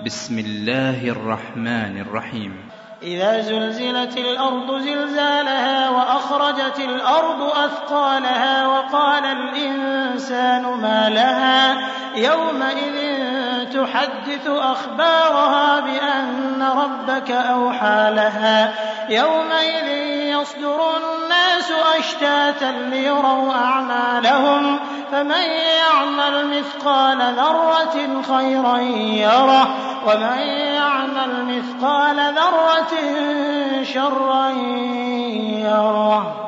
بسم الله الرحمن الرحيم. إذا زلزلت الأرض زلزالها وأخرجت الأرض أثقالها وقال الإنسان ما لها يومئذ تحدث أخبارها بأن ربك أوحى لها يومئذ يصدر الناس أشتاتا ليروا أعمالهم فمن يعمل مثقال ذرة خيرا يره ومن يعمل مثقال ذرة شرا يره.